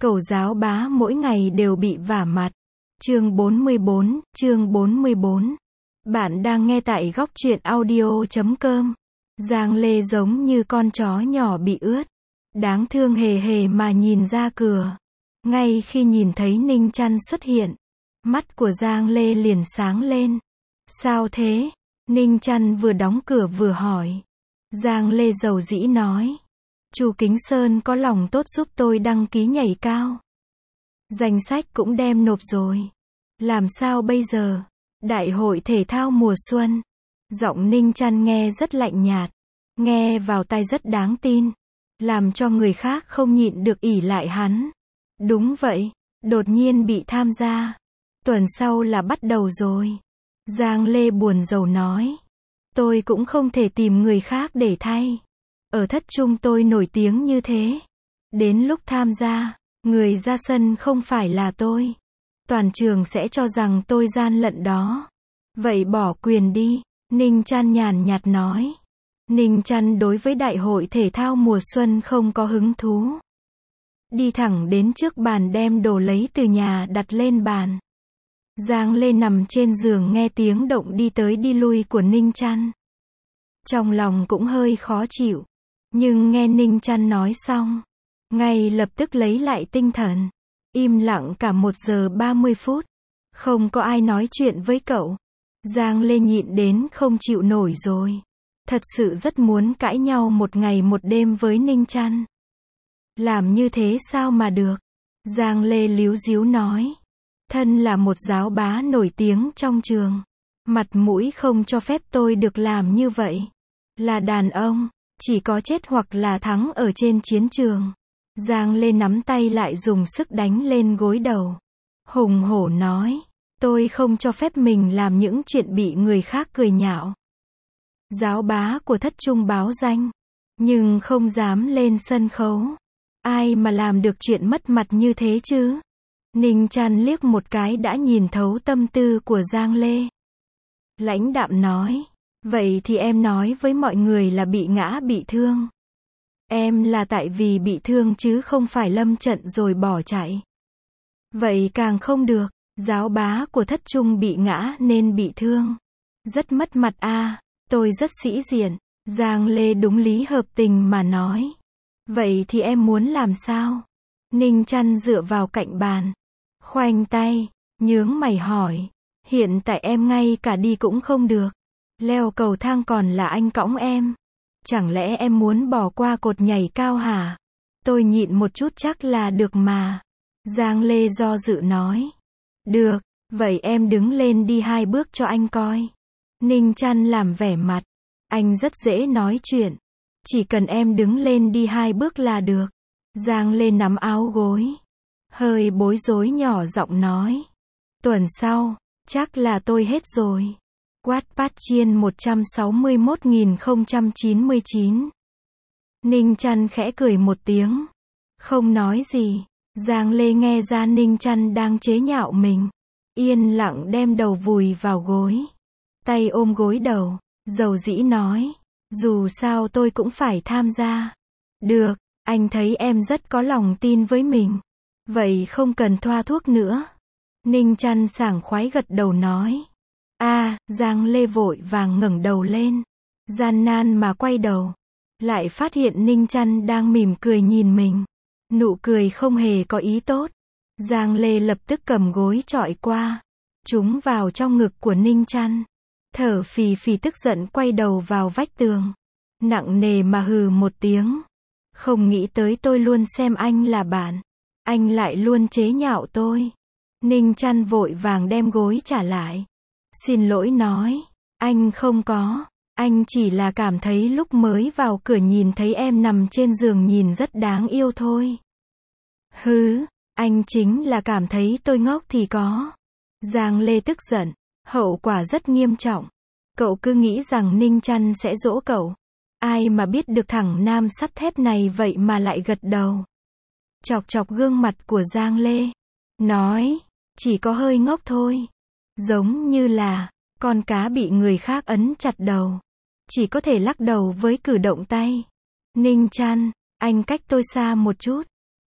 Cẩu giáo bá mỗi ngày đều bị vả mặt. Chương 44. Bạn đang nghe tại góc truyện audio.com. Giang Lê giống như con chó nhỏ bị ướt. Đáng thương hề hề mà nhìn ra cửa. Ngay khi nhìn thấy Ninh Chăn xuất hiện, mắt của Giang Lê liền sáng lên. Sao thế? Ninh Chăn vừa đóng cửa vừa hỏi. Giang Lê dầu dĩ nói. Chu Kính Sơn có lòng tốt giúp tôi đăng ký nhảy cao. Danh sách cũng đem nộp rồi. Làm sao bây giờ? Đại hội thể thao mùa xuân. Giọng Ninh Chăn nghe rất lạnh nhạt. Nghe vào tai rất đáng tin. Làm cho người khác không nhịn được ỷ lại hắn. Đúng vậy, đột nhiên bị tham gia. Tuần sau là bắt đầu rồi. Giang Lê buồn rầu nói. Tôi cũng không thể tìm người khác để thay. Ở thất trung tôi nổi tiếng như thế. Đến lúc tham gia, người ra sân không phải là tôi. Toàn trường sẽ cho rằng tôi gian lận đó. Vậy bỏ quyền đi, Ninh Chăn nhàn nhạt nói. Ninh Chăn đối với đại hội thể thao mùa xuân không có hứng thú. Đi thẳng đến trước bàn đem đồ lấy từ nhà đặt lên bàn. Giang Lê nằm trên giường nghe tiếng động đi tới đi lui của Ninh Chăn. Trong lòng cũng hơi khó chịu. Nhưng nghe Ninh Chăn nói xong, ngay lập tức lấy lại tinh thần. Im lặng cả 1 giờ 30 phút. Không có ai nói chuyện với cậu. Giang Lê nhịn đến không chịu nổi rồi. Thật sự rất muốn cãi nhau 1 ngày 1 đêm với Ninh Chăn. Làm như thế sao mà được? Giang Lê líu díu nói. Thân là một giáo bá nổi tiếng trong trường. Mặt mũi không cho phép tôi được làm như vậy. Là đàn ông, chỉ có chết hoặc là thắng ở trên chiến trường. Giang Lê nắm tay lại dùng sức đánh lên gối đầu. Hùng hổ nói. Tôi không cho phép mình làm những chuyện bị người khác cười nhạo. Giáo bá của thất trung báo danh. Nhưng không dám lên sân khấu. Ai mà làm được chuyện mất mặt như thế chứ? Ninh Chăn liếc một cái đã nhìn thấu tâm tư của Giang Lê. Lãnh đạm nói. Vậy thì em nói với mọi người là bị ngã bị thương. Em là tại vì bị thương chứ không phải lâm trận rồi bỏ chạy. Vậy càng không được, giáo bá của thất trung bị ngã nên bị thương. Rất mất mặt a, tôi rất sĩ diện. Giang Lê đúng lý hợp tình mà nói. Vậy thì em muốn làm sao? Ninh Chăn dựa vào cạnh bàn. Khoanh tay, nhướng mày hỏi. Hiện tại em ngay cả đi cũng không được. Leo cầu thang còn là anh cõng em. Chẳng lẽ em muốn bỏ qua cột nhảy cao hả? Tôi nhịn một chút chắc là được mà. Giang Lê do dự nói. Được, vậy em đứng lên đi 2 bước cho anh coi. Ninh Chăn làm vẻ mặt. Anh rất dễ nói chuyện. Chỉ cần em đứng lên đi 2 bước là được. Giang Lê nắm áo gối. Hơi bối rối nhỏ giọng nói. Tuần sau, chắc là tôi hết rồi. Wattpad Chiên 161.099. Ninh Chăn khẽ cười một tiếng. Không nói gì. Giang Lê nghe ra Ninh Chăn đang chế nhạo mình. Yên lặng đem đầu vùi vào gối. Tay ôm gối đầu. Dầu dĩ nói. Dù sao tôi cũng phải tham gia. Được, anh thấy em rất có lòng tin với mình. Vậy không cần thoa thuốc nữa. Ninh Chăn sảng khoái gật đầu nói. Giang Lê vội vàng ngẩng đầu lên. Gian nan mà quay đầu. Lại phát hiện Ninh Chăn đang mỉm cười nhìn mình. Nụ cười không hề có ý tốt. Giang Lê lập tức cầm gối chọi qua. Trúng vào trong ngực của Ninh Chăn. Thở phì phì tức giận quay đầu vào vách tường. Nặng nề mà hừ một tiếng. Không nghĩ tới tôi luôn xem anh là bạn. Anh lại luôn chế nhạo tôi. Ninh Chăn vội vàng đem gối trả lại. Xin lỗi nói. Anh không có. Anh chỉ là cảm thấy lúc mới vào cửa nhìn thấy em nằm trên giường nhìn rất đáng yêu thôi. Hứ, anh chính là cảm thấy tôi ngốc thì có. Giang Lê tức giận. Hậu quả rất nghiêm trọng. Cậu cứ nghĩ rằng Ninh Chăn sẽ dỗ cậu. Ai mà biết được thằng nam sắt thép này vậy mà lại gật đầu. Chọc chọc gương mặt của Giang Lê. Nói, chỉ có hơi ngốc thôi. Giống như là con cá bị người khác ấn chặt đầu. Chỉ có thể lắc đầu với cử động tay. Ninh Chăn, anh cách tôi xa một chút.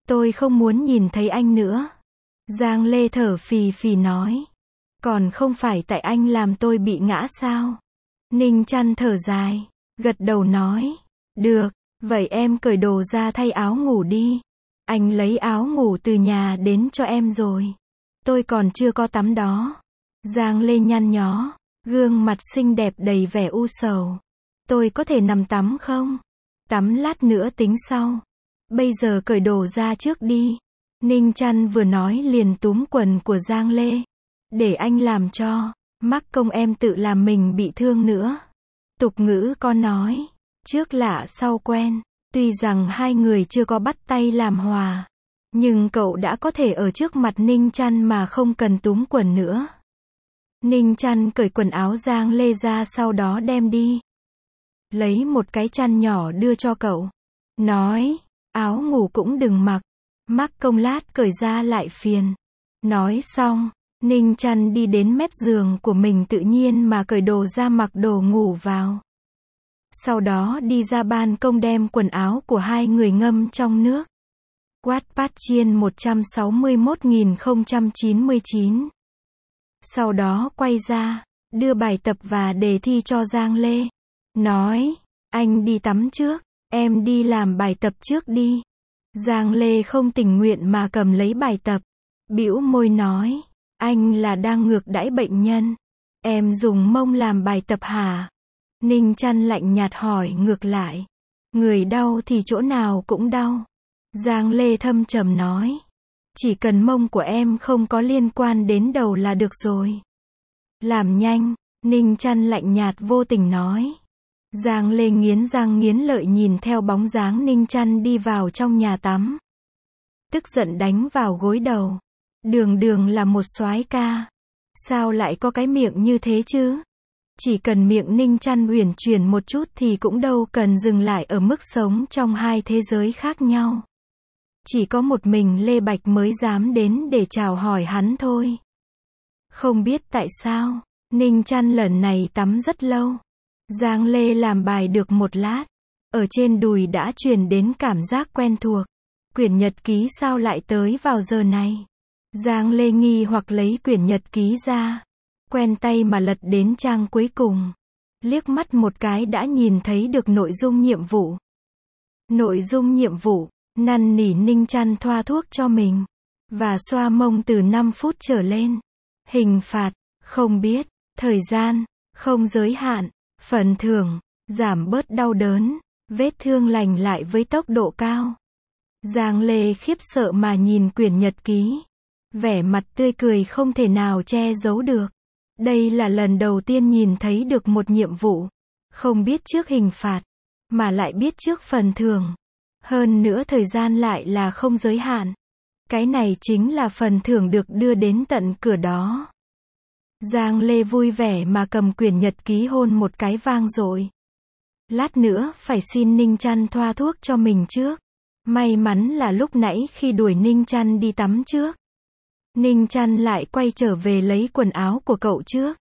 Tôi không muốn nhìn thấy anh nữa. Giang Lê thở phì phì nói. Còn không phải tại anh làm tôi bị ngã sao? Ninh Chăn thở dài, gật đầu nói. Được, vậy em cởi đồ ra thay áo ngủ đi. Anh lấy áo ngủ từ nhà đến cho em rồi. Tôi còn chưa có tắm đó. Giang Lê nhăn nhó, gương mặt xinh đẹp đầy vẻ u sầu. Tôi có thể nằm tắm không? Tắm lát nữa tính sau. Bây giờ cởi đồ ra trước đi. Ninh Chăn vừa nói liền túm quần của Giang Lê. Để anh làm cho, mắc công em tự làm mình bị thương nữa. Tục ngữ có nói, trước lạ sau quen. Tuy rằng hai người chưa có bắt tay làm hòa, nhưng cậu đã có thể ở trước mặt Ninh Chăn mà không cần túm quần nữa. Ninh Chăn cởi quần áo Giang Lê ra sau đó đem đi. Lấy một cái chăn nhỏ đưa cho cậu. Nói, áo ngủ cũng đừng mặc. Mắc công lát cởi ra lại phiền. Nói xong, Ninh Chăn đi đến mép giường của mình tự nhiên mà cởi đồ ra mặc đồ ngủ vào. Sau đó đi ra ban công đem quần áo của hai người ngâm trong nước. Wattpad Chiên 161.099. Sau đó quay ra, đưa bài tập và đề thi cho Giang Lê. Nói, anh đi tắm trước, em đi làm bài tập trước đi. Giang Lê không tình nguyện mà cầm lấy bài tập. Bĩu môi nói, anh là đang ngược đãi bệnh nhân. Em dùng mông làm bài tập hả? Ninh Chăn lạnh nhạt hỏi ngược lại. Người đau thì chỗ nào cũng đau. Giang Lê thâm trầm nói. Chỉ cần mông của em không có liên quan đến đầu là được rồi. Làm nhanh, Ninh Chăn lạnh nhạt vô tình nói. Giang Lê nghiến răng nghiến lợi nhìn theo bóng dáng Ninh Chăn đi vào trong nhà tắm. Tức giận đánh vào gối đầu. Đường đường là một soái ca. Sao lại có cái miệng như thế chứ? Chỉ cần miệng Ninh Chăn uyển chuyển một chút thì cũng đâu cần dừng lại ở mức sống trong hai thế giới khác nhau. Chỉ có một mình Lê Bạch mới dám đến để chào hỏi hắn thôi. Không biết tại sao, Ninh Chăn lần này tắm rất lâu. Giang Lê làm bài được một lát. Ở trên đùi đã truyền đến cảm giác quen thuộc. Quyển nhật ký sao lại tới vào giờ này? Giang Lê nghi hoặc lấy quyển nhật ký ra. Quen tay mà lật đến trang cuối cùng. Liếc mắt một cái đã nhìn thấy được nội dung nhiệm vụ. Nội dung nhiệm vụ, năn nỉ Ninh Chăn thoa thuốc cho mình. Và xoa mông từ 5 phút trở lên. Hình phạt, không biết. Thời gian, không giới hạn. Phần thưởng, giảm bớt đau đớn. Vết thương lành lại với tốc độ cao. Giang Lê khiếp sợ mà nhìn quyển nhật ký. Vẻ mặt tươi cười không thể nào che giấu được. Đây là lần đầu tiên nhìn thấy được một nhiệm vụ. Không biết trước hình phạt, mà lại biết trước phần thưởng. Hơn nữa thời gian lại là không giới hạn. Cái này chính là phần thưởng được đưa đến tận cửa đó. Giang Lê vui vẻ mà cầm quyển nhật ký hôn một cái vang dội. Lát nữa phải xin Ninh Chăn thoa thuốc cho mình trước. May mắn là lúc nãy khi đuổi Ninh Chăn đi tắm trước. Ninh Chăn lại quay trở về lấy quần áo của cậu trước.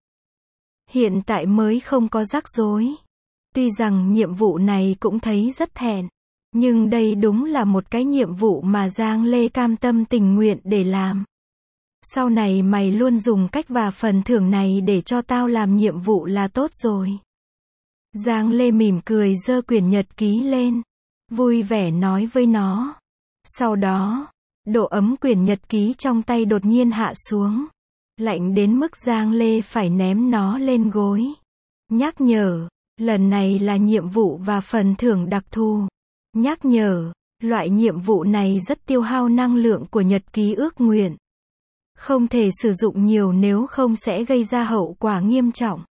Hiện tại mới không có rắc rối. Tuy rằng nhiệm vụ này cũng thấy rất thẹn. Nhưng đây đúng là một cái nhiệm vụ mà Giang Lê cam tâm tình nguyện để làm. Sau này mày luôn dùng cách và phần thưởng này để cho tao làm nhiệm vụ là tốt rồi. Giang Lê mỉm cười giơ quyển nhật ký lên. Vui vẻ nói với nó. Sau đó, độ ấm quyển nhật ký trong tay đột nhiên hạ xuống. Lạnh đến mức Giang Lê phải ném nó lên gối. Nhắc nhở, lần này là nhiệm vụ và phần thưởng đặc thù. Nhắc nhở, loại nhiệm vụ này rất tiêu hao năng lượng của nhật ký ước nguyện. Không thể sử dụng nhiều nếu không sẽ gây ra hậu quả nghiêm trọng.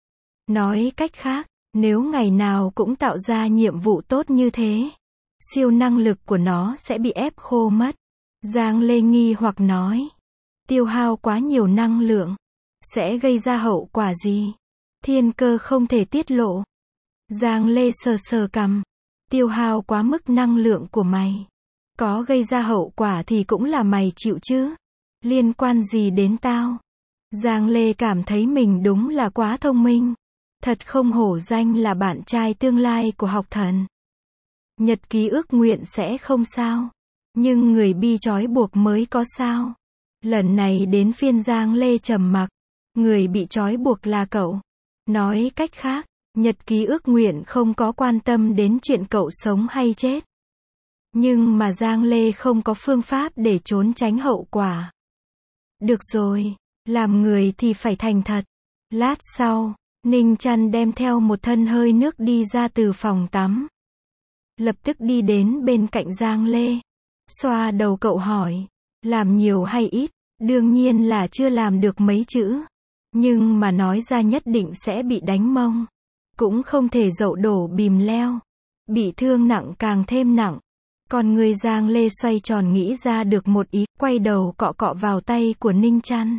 Nói cách khác, nếu ngày nào cũng tạo ra nhiệm vụ tốt như thế, siêu năng lực của nó sẽ bị ép khô mất. Giang Lê nghi hoặc nói, tiêu hao quá nhiều năng lượng, sẽ gây ra hậu quả gì? Thiên cơ không thể tiết lộ. Giang Lê sờ sờ cằm, tiêu hao quá mức năng lượng của mày. Có gây ra hậu quả thì cũng là mày chịu chứ. Liên quan gì đến tao? Giang Lê cảm thấy mình đúng là quá thông minh. Thật không hổ danh là bạn trai tương lai của học thần. Nhật ký ước nguyện sẽ không sao. Nhưng người bị trói buộc mới có sao. Lần này đến phiên Giang Lê trầm mặc. Người bị trói buộc là cậu. Nói cách khác, nhật ký ước nguyện không có quan tâm đến chuyện cậu sống hay chết. Nhưng mà Giang Lê không có phương pháp để trốn tránh hậu quả. Được rồi, làm người thì phải thành thật. Lát sau, Ninh Chăn đem theo một thân hơi nước đi ra từ phòng tắm. Lập tức đi đến bên cạnh Giang Lê. Xoa đầu cậu hỏi, làm nhiều hay ít? Đương nhiên là chưa làm được mấy chữ. Nhưng mà nói ra nhất định sẽ bị đánh mông. Cũng không thể dậu đổ bìm leo. Bị thương nặng càng thêm nặng. Còn người Giang Lê xoay tròn nghĩ ra được một ý, quay đầu cọ cọ vào tay của Ninh Chăn.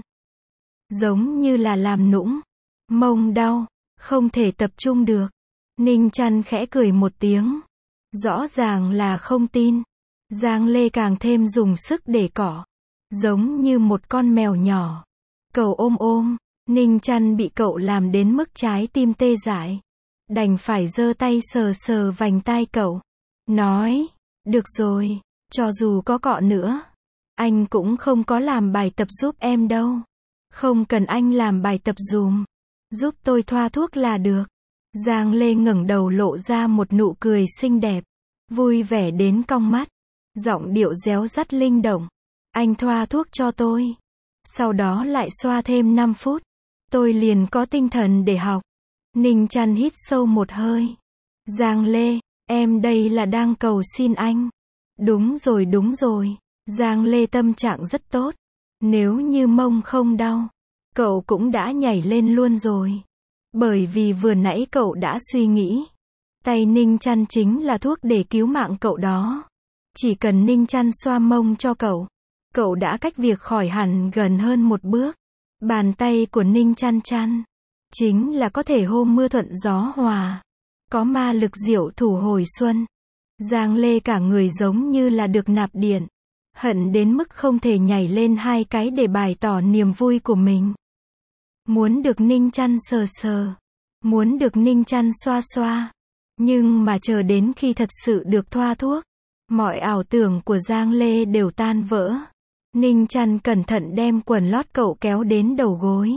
Giống như là làm nũng. Mông đau, không thể tập trung được. Ninh Chăn khẽ cười một tiếng. Rõ ràng là không tin. Giang Lê càng thêm dùng sức để cọ. Giống như một con mèo nhỏ. Cậu ôm, Ninh Chăn bị cậu làm đến mức trái tim tê dại. Đành phải giơ tay sờ sờ vành tai cậu. Nói, được rồi, cho dù có cọ nữa. Anh cũng không có làm bài tập giúp em đâu. Không cần anh làm bài tập dùm. Giúp tôi thoa thuốc là được. Giang Lê ngẩng đầu lộ ra một nụ cười xinh đẹp. Vui vẻ đến cong mắt. Giọng điệu réo rắt linh động. Anh thoa thuốc cho tôi. Sau đó lại xoa thêm 5 phút. Tôi liền có tinh thần để học. Ninh Chăn hít sâu một hơi. Giang Lê, em đây là đang cầu xin anh. Đúng rồi. Giang Lê tâm trạng rất tốt. Nếu như mông không đau, cậu cũng đã nhảy lên luôn rồi. Bởi vì vừa nãy cậu đã suy nghĩ. Tay Ninh Chăn chính là thuốc để cứu mạng cậu đó. Chỉ cần Ninh Chăn xoa mông cho cậu. Cậu đã cách việc khỏi hẳn gần hơn một bước. Bàn tay của Ninh Chăn chính là có thể hôm mưa thuận gió hòa. Có ma lực diệu thủ hồi xuân. Giang Lê cả người giống như là được nạp điện. Hận đến mức không thể nhảy lên 2 cái để bày tỏ niềm vui của mình. Muốn được Ninh Chăn sờ sờ. Muốn được Ninh Chăn xoa xoa. Nhưng mà chờ đến khi thật sự được thoa thuốc. Mọi ảo tưởng của Giang Lê đều tan vỡ. Ninh Chăn cẩn thận đem quần lót cậu kéo đến đầu gối.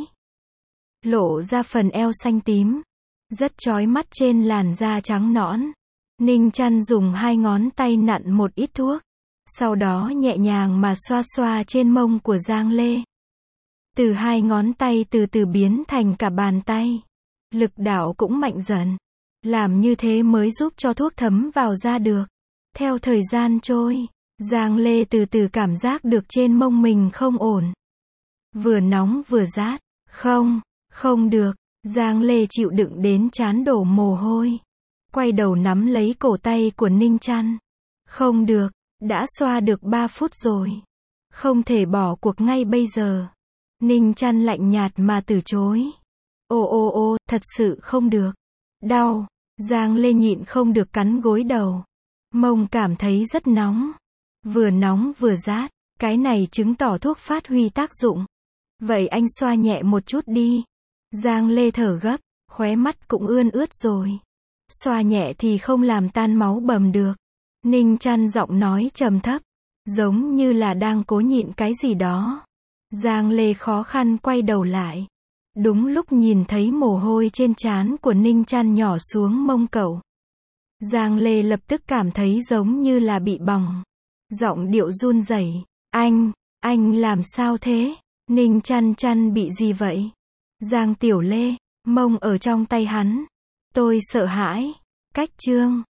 Lộ ra phần eo xanh tím. Rất chói mắt trên làn da trắng nõn. Ninh Chăn dùng 2 ngón tay nặn một ít thuốc. Sau đó nhẹ nhàng mà xoa xoa trên mông của Giang Lê. Từ 2 ngón tay từ từ biến thành cả bàn tay. Lực đạo cũng mạnh dần. Làm như thế mới giúp cho thuốc thấm vào da được. Theo thời gian trôi, Giang Lê từ từ cảm giác được trên mông mình không ổn. Vừa nóng vừa rát. Không được. Giang Lê chịu đựng đến trán đổ mồ hôi. Quay đầu nắm lấy cổ tay của Ninh Chăn. Không được, đã xoa được 3 phút rồi. Không thể bỏ cuộc ngay bây giờ. Ninh Chăn lạnh nhạt mà từ chối. Ô, thật sự không được. Đau. Giang Lê nhịn không được cắn gối đầu. Mông cảm thấy rất nóng. Vừa nóng vừa rát. Cái này chứng tỏ thuốc phát huy tác dụng. Vậy anh xoa nhẹ một chút đi. Giang Lê thở gấp. Khóe mắt cũng ươn ướt rồi. Xoa nhẹ thì không làm tan máu bầm được. Ninh Chăn giọng nói trầm thấp. Giống như là đang cố nhịn cái gì đó. Giang Lê khó khăn quay đầu lại. Đúng lúc nhìn thấy mồ hôi trên trán của Ninh Chăn nhỏ xuống mông cậu. Giang Lê lập tức cảm thấy giống như là bị bỏng. Giọng điệu run rẩy. Anh làm sao thế? Ninh Chăn bị gì vậy? Giang Tiểu Lê, mông ở trong tay hắn. Tôi sợ hãi. Cách chương.